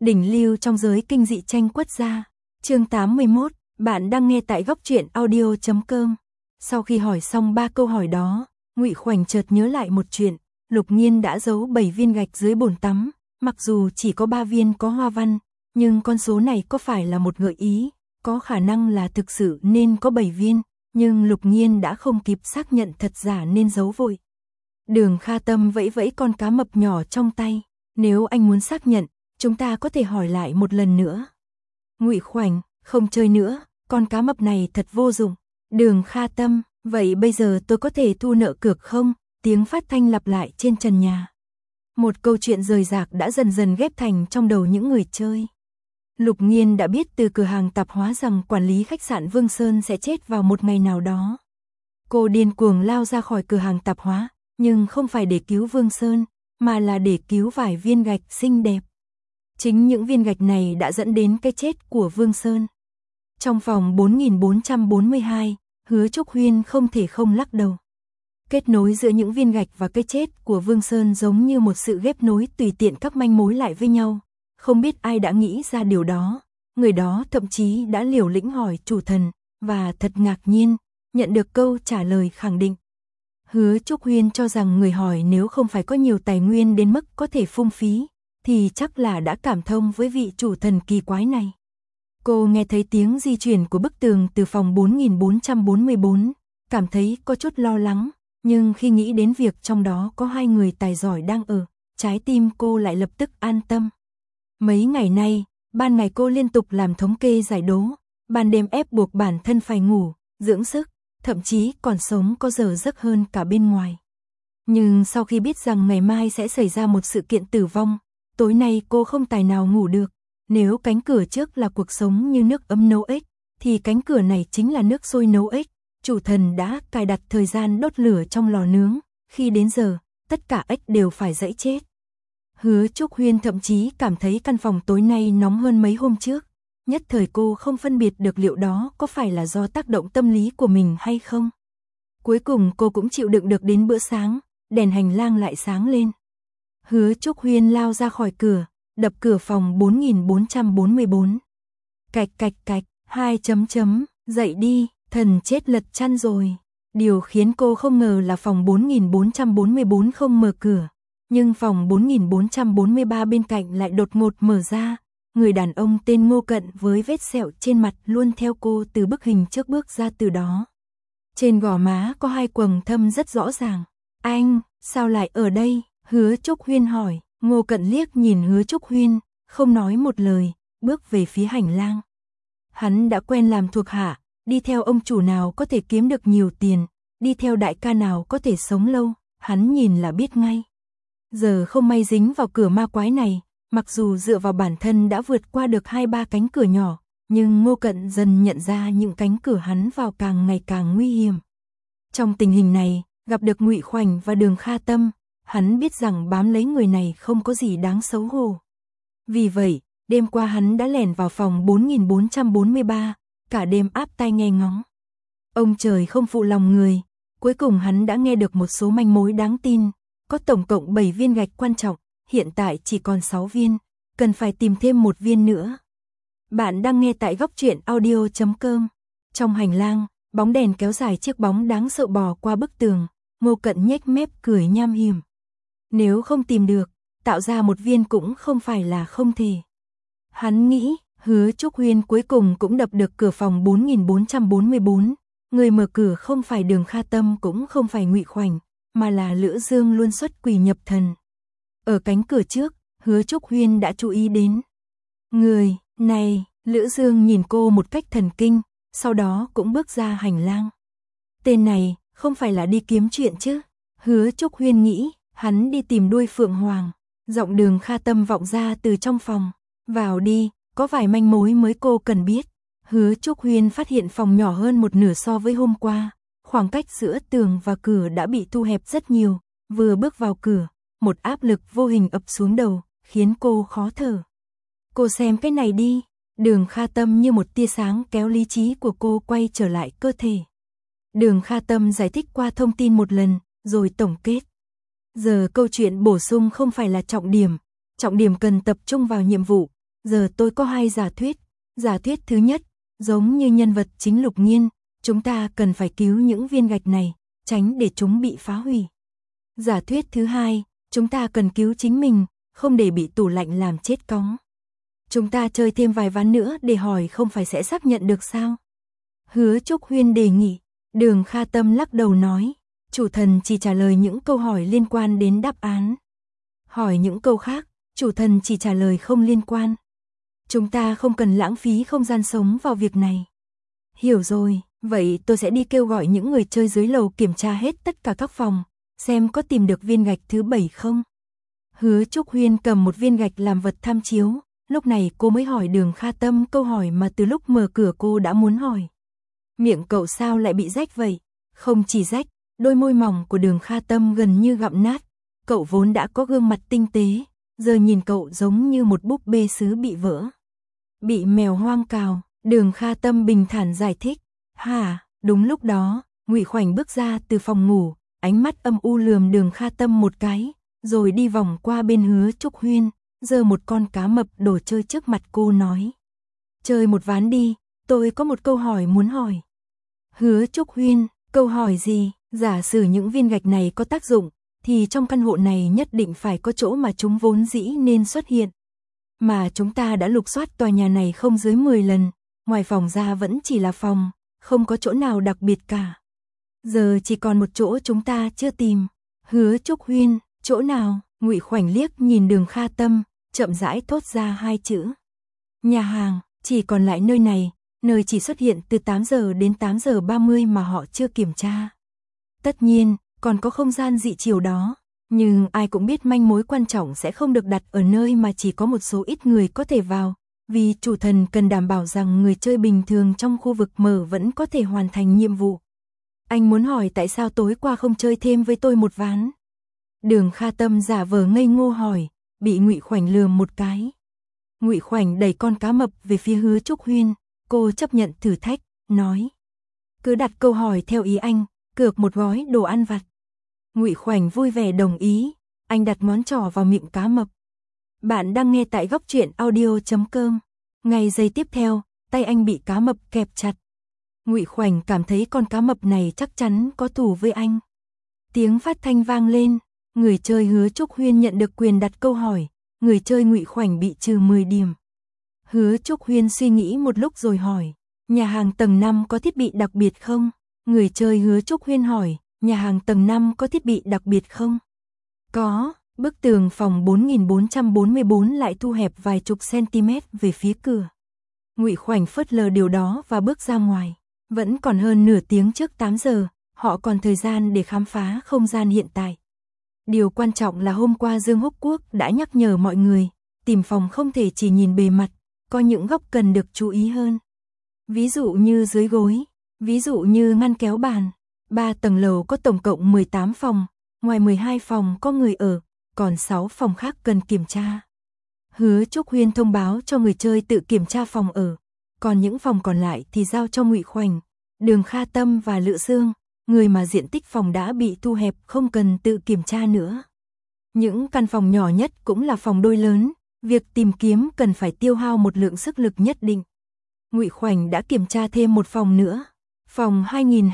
Đỉnh lưu trong giới kinh dị tranh quất gia. Chương 81, bạn đang nghe tại góc truyện audio.com. Sau khi hỏi xong 3 câu hỏi đó, Ngụy Khoảnh chợt nhớ lại một chuyện, Lục Nhiên đã giấu 7 viên gạch dưới bồn tắm, mặc dù chỉ có 3 viên có hoa văn, nhưng con số này có phải là một gợi ý, có khả năng là thực sự nên có 7 viên, nhưng Lục Nhiên đã không kịp xác nhận thật giả nên giấu vội. Đường Kha Tâm vẫy vẫy con cá mập nhỏ trong tay, nếu anh muốn xác nhận, chúng ta có thể hỏi lại một lần nữa. Ngụy Khoảnh, không chơi nữa, con cá mập này thật vô dụng. Đường Kha Tâm, vậy bây giờ tôi có thể thu nợ cược không? Tiếng phát thanh lặp lại trên trần nhà. Một câu chuyện rời rạc đã dần dần ghép thành trong đầu những người chơi. Lục Nhiên đã biết từ cửa hàng tạp hóa rằng quản lý khách sạn Vương Sơn sẽ chết vào một ngày nào đó. Cô điên cuồng lao ra khỏi cửa hàng tạp hóa, nhưng không phải để cứu Vương Sơn, mà là để cứu vài viên gạch xinh đẹp. Chính những viên gạch này đã dẫn đến cái chết của Vương Sơn. Trong phòng 4442, Hứa Trúc Huyên không thể không lắc đầu. Kết nối giữa những viên gạch và cái chết của Vương Sơn giống như một sự ghép nối tùy tiện các manh mối lại với nhau. Không biết ai đã nghĩ ra điều đó, người đó thậm chí đã liều lĩnh hỏi chủ thần, và thật ngạc nhiên, nhận được câu trả lời khẳng định. Hứa Trúc Huyên cho rằng người hỏi nếu không phải có nhiều tài nguyên đến mức có thể phung phí, thì chắc là đã cảm thông với vị chủ thần kỳ quái này. Cô nghe thấy tiếng di chuyển của bức tường từ phòng 4444, cảm thấy có chút lo lắng, nhưng khi nghĩ đến việc trong đó có 2 người tài giỏi đang ở, trái tim cô lại lập tức an tâm. Mấy ngày nay, ban ngày cô liên tục làm thống kê giải đố, ban đêm ép buộc bản thân phải ngủ, dưỡng sức, thậm chí còn sống có giờ giấc hơn cả bên ngoài. Nhưng sau khi biết rằng ngày mai sẽ xảy ra một sự kiện tử vong, tối nay cô không tài nào ngủ được. Nếu cánh cửa trước là cuộc sống như nước ấm nấu ếch, thì cánh cửa này chính là nước sôi nấu ếch. Chủ thần đã cài đặt thời gian đốt lửa trong lò nướng, khi đến giờ, tất cả ếch đều phải dẫy chết. Hứa Trúc Huyên thậm chí cảm thấy căn phòng tối nay nóng hơn mấy hôm trước. Nhất thời cô không phân biệt được liệu đó có phải là do tác động tâm lý của mình hay không. Cuối cùng cô cũng chịu đựng được đến bữa sáng, đèn hành lang lại sáng lên. Hứa Trúc Huyên lao ra khỏi cửa, đập cửa phòng 4444. Cạch cạch cạch, 2 chấm chấm, dậy đi, thần chết lật chăn rồi. Điều khiến cô không ngờ là phòng 4444 không mở cửa, nhưng phòng 4443 bên cạnh lại đột ngột mở ra. Người đàn ông tên Ngô Cận với vết sẹo trên mặt luôn theo cô từ bức hình trước bước ra từ đó. Trên gò má có 2 quầng thâm rất rõ ràng. Anh, sao lại ở đây? Hứa Trúc Huyên hỏi. Ngô Cận liếc nhìn Hứa Trúc Huyên, không nói một lời, bước về phía hành lang. Hắn đã quen làm thuộc hạ, đi theo ông chủ nào có thể kiếm được nhiều tiền, đi theo đại ca nào có thể sống lâu, hắn nhìn là biết ngay. Giờ không may dính vào cửa ma quái này, mặc dù dựa vào bản thân đã vượt qua được 2-3 cánh cửa nhỏ, nhưng Ngô Cận dần nhận ra những cánh cửa hắn vào càng ngày càng nguy hiểm. Trong tình hình này, gặp được Ngụy Khoảnh và Đường Kha Tâm, hắn biết rằng bám lấy người này không có gì đáng xấu hổ. Vì vậy, đêm qua hắn đã lẻn vào phòng 4443, cả đêm áp tai nghe ngóng. Ông trời không phụ lòng người, cuối cùng hắn đã nghe được một số manh mối đáng tin, có tổng cộng 7 viên gạch quan trọng, hiện tại chỉ còn 6 viên, cần phải tìm thêm 1 viên nữa. Bạn đang nghe tại góc truyện audio.com. Trong hành lang, bóng đèn kéo dài chiếc bóng đáng sợ bò qua bức tường, Ngô Cận nhếch mép cười nham hiểm. Nếu không tìm được, tạo ra 1 viên cũng không phải là không thể. Hắn nghĩ, Hứa Trúc Huyên cuối cùng cũng đập được cửa phòng 4444. Người mở cửa không phải Đường Kha Tâm cũng không phải Ngụy Khoảnh, mà là Lữ Dương luôn xuất quỷ nhập thần. Ở cánh cửa trước, Hứa Trúc Huyên đã chú ý đến. Người này, Lữ Dương nhìn cô một cách thần kinh, sau đó cũng bước ra hành lang. Tên này, không phải là đi kiếm chuyện chứ? Hứa Trúc Huyên nghĩ. Hắn đi tìm đuôi phượng hoàng. Giọng Đường Kha Tâm vọng ra từ trong phòng. Vào đi, có vài manh mối mới cô cần biết. Hứa Trúc Huyên phát hiện phòng nhỏ hơn 1/2 so với hôm qua. Khoảng cách giữa tường và cửa đã bị thu hẹp rất nhiều. Vừa bước vào cửa, một áp lực vô hình ập xuống đầu, khiến cô khó thở. Cô xem cái này đi. Đường Kha Tâm như một tia sáng kéo lý trí của cô quay trở lại cơ thể. Đường Kha Tâm giải thích qua thông tin một lần, rồi tổng kết. Giờ câu chuyện bổ sung không phải là trọng điểm cần tập trung vào nhiệm vụ, Giờ tôi có hai giả thuyết. Giả thuyết thứ nhất, giống như nhân vật chính Lục Nhiên, chúng ta cần phải cứu những viên gạch này, tránh để chúng bị phá hủy. Giả thuyết thứ hai, chúng ta cần cứu chính mình, không để bị tủ lạnh làm chết cóng. Chúng ta chơi thêm vài ván nữa để hỏi không phải sẽ xác nhận được sao? Hứa Trúc Huyên đề nghị. Đường Kha Tâm lắc đầu nói, chủ thần chỉ trả lời những câu hỏi liên quan đến đáp án. Hỏi những câu khác, chủ thần chỉ trả lời không liên quan. Chúng ta không cần lãng phí không gian sống vào việc này. Hiểu rồi, vậy tôi sẽ đi kêu gọi những người chơi dưới lầu kiểm tra hết tất cả các phòng, xem có tìm được viên gạch thứ 7 không. Hứa Trúc Huyên cầm một viên gạch làm vật tham chiếu, lúc này cô mới hỏi Đường Kha Tâm câu hỏi mà từ lúc mở cửa cô đã muốn hỏi. Miệng cậu sao lại bị rách vậy? Không chỉ rách, đôi môi mỏng của Đường Kha Tâm gần như gặm nát. Cậu vốn đã có gương mặt tinh tế, giờ nhìn cậu giống như một búp bê sứ bị vỡ. Bị mèo hoang cào, Đường Kha Tâm bình thản giải thích. Hả, đúng lúc đó, Ngụy Khoảnh bước ra từ phòng ngủ, ánh mắt âm u lườm Đường Kha Tâm một cái, rồi đi vòng qua bên Hứa Trúc Huyên, giơ một con cá mập đồ chơi trước mặt cô nói. Chơi một ván đi, tôi có một câu hỏi muốn hỏi. Hứa Trúc Huyên, câu hỏi gì? Giả sử những viên gạch này có tác dụng, thì trong căn hộ này nhất định phải có chỗ mà chúng vốn dĩ nên xuất hiện. Mà chúng ta đã lục soát tòa nhà này không dưới 10 lần, ngoài phòng ra vẫn chỉ là phòng, không có chỗ nào đặc biệt cả. Giờ chỉ còn một chỗ chúng ta chưa tìm. Hứa Trúc Huyên, chỗ nào? Ngụy Khoảnh liếc nhìn Đường Kha Tâm, chậm rãi thốt ra hai chữ. Nhà hàng, chỉ còn lại nơi này, nơi chỉ xuất hiện từ 8 giờ đến 8 giờ 30 mà họ chưa kiểm tra. Tất nhiên, còn có không gian dị chiều đó, nhưng ai cũng biết manh mối quan trọng sẽ không được đặt ở nơi mà chỉ có một số ít người có thể vào, vì chủ thần cần đảm bảo rằng người chơi bình thường trong khu vực mở vẫn có thể hoàn thành nhiệm vụ. Anh muốn hỏi tại sao tối qua không chơi thêm với tôi một ván? Đường Kha Tâm giả vờ ngây ngô hỏi, bị Ngụy Khoảnh lườm một cái. Ngụy Khoảnh đẩy con cá mập về phía Hứa Trúc Huyên, cô chấp nhận thử thách, nói. Cứ đặt câu hỏi theo ý anh, cược một gói đồ ăn vặt. Ngụy Khoảnh vui vẻ đồng ý, anh đặt ngón trỏ vào miệng cá mập. Bạn đang nghe tại góc truyện audio.com. Ngay giây tiếp theo, tay anh bị cá mập kẹp chặt. Ngụy Khoảnh cảm thấy con cá mập này chắc chắn có thù với anh. Tiếng phát thanh vang lên, người chơi Hứa Trúc Huyên nhận được quyền đặt câu hỏi, người chơi Ngụy Khoảnh bị trừ 10 điểm. Hứa Trúc Huyên suy nghĩ một lúc rồi hỏi, nhà hàng tầng 5 có thiết bị đặc biệt không? Người chơi Hứa Trúc Huyên hỏi, nhà hàng tầng 5 có thiết bị đặc biệt không? Có, bức tường phòng 4444 lại thu hẹp vài chục cm về phía cửa. Ngụy Khoảnh phớt lờ điều đó và bước ra ngoài. Vẫn còn hơn nửa tiếng trước 8 giờ, họ còn thời gian để khám phá không gian hiện tại. Điều quan trọng là hôm qua Dương Húc Quốc đã nhắc nhở mọi người, tìm phòng không thể chỉ nhìn bề mặt, có những góc cần được chú ý hơn. Ví dụ như dưới gối, ví dụ như ngăn kéo bàn. 3 tầng lầu có tổng cộng 18 phòng, ngoài 12 phòng có người ở, còn 6 phòng khác cần kiểm tra. Hứa Trúc Huyên thông báo cho người chơi tự kiểm tra phòng ở, còn những phòng còn lại thì giao cho Ngụy Khoảnh, Đường Kha Tâm và Lự Dương, người mà diện tích phòng đã bị thu hẹp không cần tự kiểm tra nữa. Những căn phòng nhỏ nhất cũng là phòng đôi lớn, việc tìm kiếm cần phải tiêu hao một lượng sức lực nhất định. Ngụy Khoảnh đã kiểm tra thêm một phòng nữa, phòng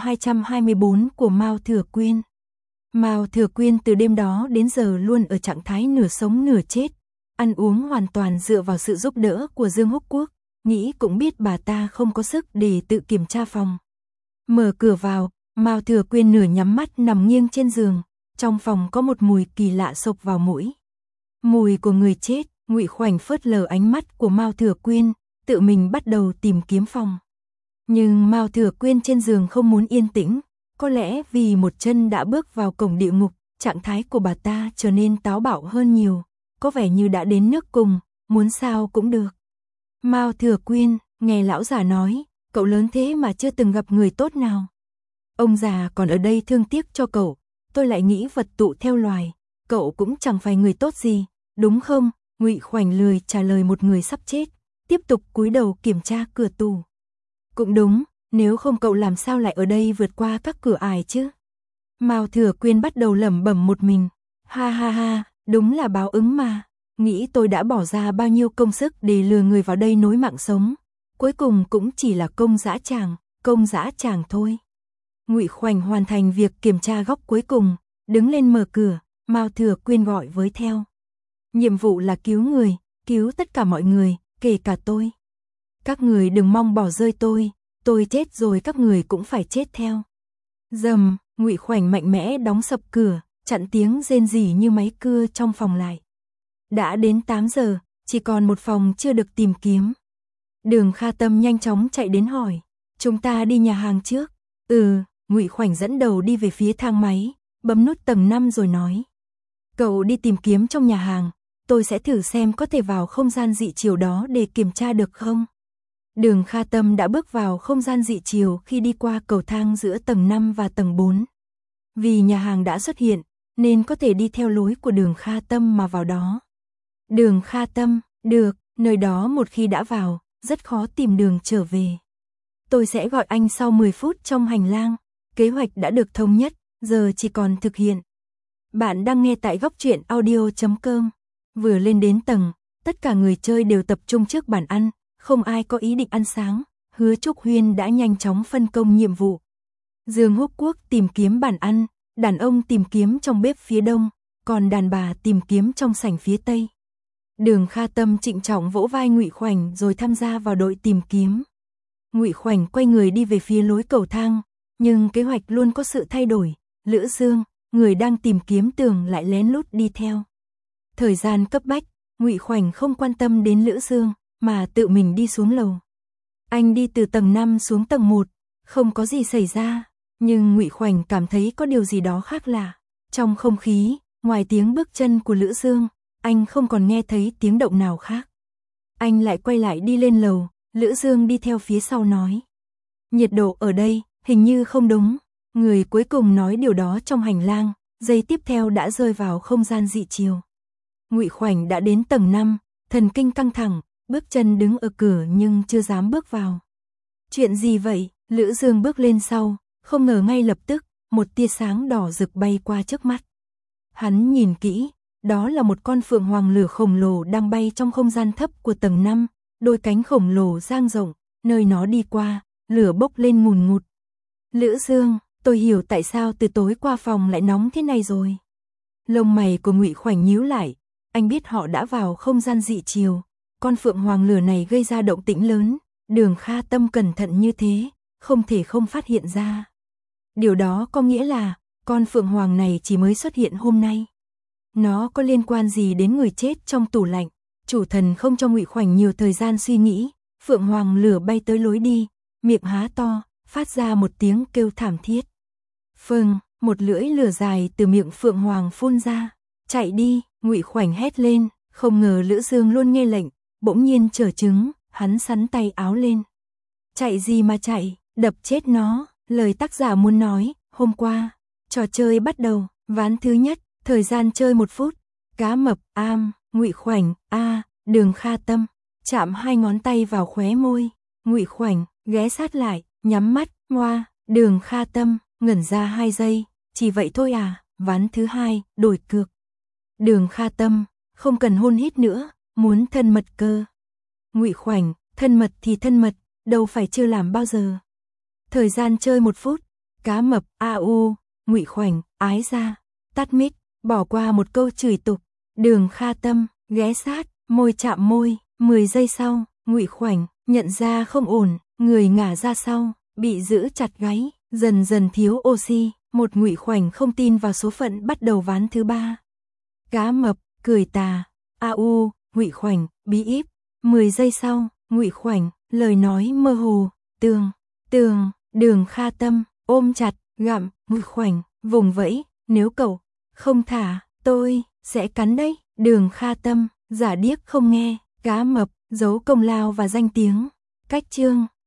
2224 của Mao Thừa Quyên. Mao Thừa Quyên từ đêm đó đến giờ luôn ở trạng thái nửa sống nửa chết, ăn uống hoàn toàn dựa vào sự giúp đỡ của Dương Húc Quốc, nghĩ cũng biết bà ta không có sức để tự kiểm tra phòng. Mở cửa vào, Mao Thừa Quyên nửa nhắm mắt nằm nghiêng trên giường, trong phòng có một mùi kỳ lạ xộc vào mũi. Mùi của người chết. Ngụy Khoảnh phớt lờ ánh mắt của Mao Thừa Quyên, tự mình bắt đầu tìm kiếm phòng. Nhưng Mao Thừa Quyên trên giường không muốn yên tĩnh, có lẽ vì một chân đã bước vào cổng địa ngục, trạng thái của bà ta trở nên táo bạo hơn nhiều, có vẻ như đã đến nước cùng, muốn sao cũng được. Mao Thừa Quyên, nghe lão già nói, cậu lớn thế mà chưa từng gặp người tốt nào. Ông già còn ở đây thương tiếc cho cậu, tôi lại nghĩ vật tụ theo loài, cậu cũng chẳng phải người tốt gì, đúng không? Ngụy Khoảnh lười trả lời một người sắp chết, tiếp tục cúi đầu kiểm tra cửa tủ. Cũng đúng, nếu không cậu làm sao lại ở đây vượt qua các cửa ải chứ? Mao Thừa Quyên bắt đầu lẩm bẩm một mình, ha ha ha, đúng là báo ứng mà. nghĩ tôi đã bỏ ra bao nhiêu công sức để lừa người vào đây nối mạng sống, cuối cùng cũng chỉ là công dã tràng thôi. Ngụy Khoảnh hoàn thành việc kiểm tra góc cuối cùng, đứng lên mở cửa, Mao Thừa Quyên gọi với theo. Nhiệm vụ là cứu người, cứu tất cả mọi người, kể cả tôi. Các người đừng mong bỏ rơi tôi chết rồi các người cũng phải chết theo. Rầm, Ngụy Khoảnh mạnh mẽ đóng sập cửa, chặn tiếng rên rỉ như máy cưa trong phòng lại. Đã đến 8 giờ, chỉ còn một phòng chưa được tìm kiếm. Đường Kha Tâm nhanh chóng chạy đến hỏi, chúng ta đi nhà hàng trước. Ngụy Khoảnh dẫn đầu đi về phía thang máy, bấm nút tầng 5 rồi nói. Cậu đi tìm kiếm trong nhà hàng, tôi sẽ thử xem có thể vào không gian dị chiều đó để kiểm tra được không. Đường Kha Tâm đã bước vào không gian dị chiều khi đi qua cầu thang giữa tầng 5 và tầng 4. Vì nhà hàng đã xuất hiện, nên có thể đi theo lối của đường Kha Tâm mà vào đó. Đường Kha Tâm, được, nơi đó một khi đã vào, rất khó tìm đường trở về. Tôi sẽ gọi anh sau 10 phút trong hành lang, kế hoạch đã được thống nhất, giờ chỉ còn thực hiện. Bạn đang nghe tại góc truyện audio.com. Vừa lên đến tầng, tất cả người chơi đều tập trung trước bàn ăn, không ai có ý định ăn sáng. Hứa Trúc Huyên đã nhanh chóng phân công nhiệm vụ. Dương Húc Quốc tìm kiếm bàn ăn, đàn ông tìm kiếm trong bếp phía đông, còn đàn bà tìm kiếm trong sảnh phía tây. Đường Kha Tâm trịnh trọng vỗ vai Ngụy Khoảnh rồi tham gia vào đội tìm kiếm. Ngụy Khoảnh quay người đi về phía lối cầu thang, nhưng kế hoạch luôn có sự thay đổi. Lữ Dương, người đang tìm kiếm Tường lại lén lút đi theo. Thời gian cấp bách, Ngụy Khoảnh không quan tâm đến Lữ Dương, mà tự mình đi xuống lầu. Anh đi từ tầng 5 xuống tầng 1, không có gì xảy ra, nhưng Ngụy Khoảnh cảm thấy có điều gì đó khác lạ. Trong không khí, ngoài tiếng bước chân của Lữ Dương, anh không còn nghe thấy tiếng động nào khác. Anh lại quay lại đi lên lầu, Lữ Dương đi theo phía sau nói. Nhiệt độ ở đây, hình như không đúng. Người cuối cùng nói điều đó trong hành lang, giây tiếp theo đã rơi vào không gian dị chiều. Ngụy Khoảnh đã đến tầng 5, thần kinh căng thẳng, bước chân đứng ở cửa nhưng chưa dám bước vào. Chuyện gì vậy? Lữ Dương bước lên sau, không ngờ ngay lập tức, một tia sáng đỏ rực bay qua trước mắt. Hắn nhìn kỹ, đó là một con phượng hoàng lửa khổng lồ đang bay trong không gian thấp của tầng 5, đôi cánh khổng lồ dang rộng, nơi nó đi qua, lửa bốc lên ngùn ngụt. Lữ Dương, tôi hiểu tại sao từ tối qua phòng lại nóng thế này rồi. Lông mày của Ngụy Khoảnh nhíu lại, anh biết họ đã vào không gian dị chiều, con phượng hoàng lửa này gây ra động tĩnh lớn, Đường Kha Tâm cẩn thận như thế, không thể không phát hiện ra. Điều đó có nghĩa là, con phượng hoàng này chỉ mới xuất hiện hôm nay. Nó có liên quan gì đến người chết trong tủ lạnh? Chủ thần không cho Ngụy Khoảnh nhiều thời gian suy nghĩ, phượng hoàng lửa bay tới lối đi, miệng há to, phát ra một tiếng kêu thảm thiết. Phừng, một lưỡi lửa dài từ miệng phượng hoàng phun ra. Chạy đi, Ngụy Khoảnh hét lên, không ngờ Lữ Dương luôn nghe lệnh, bỗng nhiên trở trứng, hắn sắn tay áo lên. Chạy gì mà chạy, đập chết nó, lời tác giả muốn nói, hôm qua, trò chơi bắt đầu, ván thứ nhất, thời gian chơi 1 phút, cá mập, Ngụy Khoảnh, Đường Kha Tâm, chạm 2 ngón tay vào khóe môi, Ngụy Khoảnh, ghé sát lại, nhắm mắt, ngoa, Đường Kha Tâm, ngẩn ra 2 giây, chỉ vậy thôi à, ván thứ 2, đổi cược. Đường Kha Tâm, không cần hôn hít nữa, muốn thân mật cơ. Ngụy Khoảnh, thân mật thì thân mật, đâu phải chưa làm bao giờ. Thời gian chơi 1 phút, cá mập, Ngụy Khoảnh, ái ra, tắt mic, bỏ qua một câu chửi tục. Đường Kha Tâm, ghé sát, môi chạm môi, 10 giây sau, Ngụy Khoảnh, nhận ra không ổn, người ngả ra sau, bị giữ chặt gáy, dần dần thiếu oxy, một Ngụy Khoảnh không tin vào số phận bắt đầu ván thứ 3. Cá mập, cười tà, Ngụy Khoảnh, bí íp, 10 giây sau, Ngụy Khoảnh, lời nói mơ hồ, tường, Đường Kha Tâm, ôm chặt, gặm, Ngụy Khoảnh, vùng vẫy, nếu cậu không thả, tôi sẽ cắn đấy. Đường Kha Tâm, giả điếc không nghe, cá mập, giấu công lao và danh tiếng. Cách chương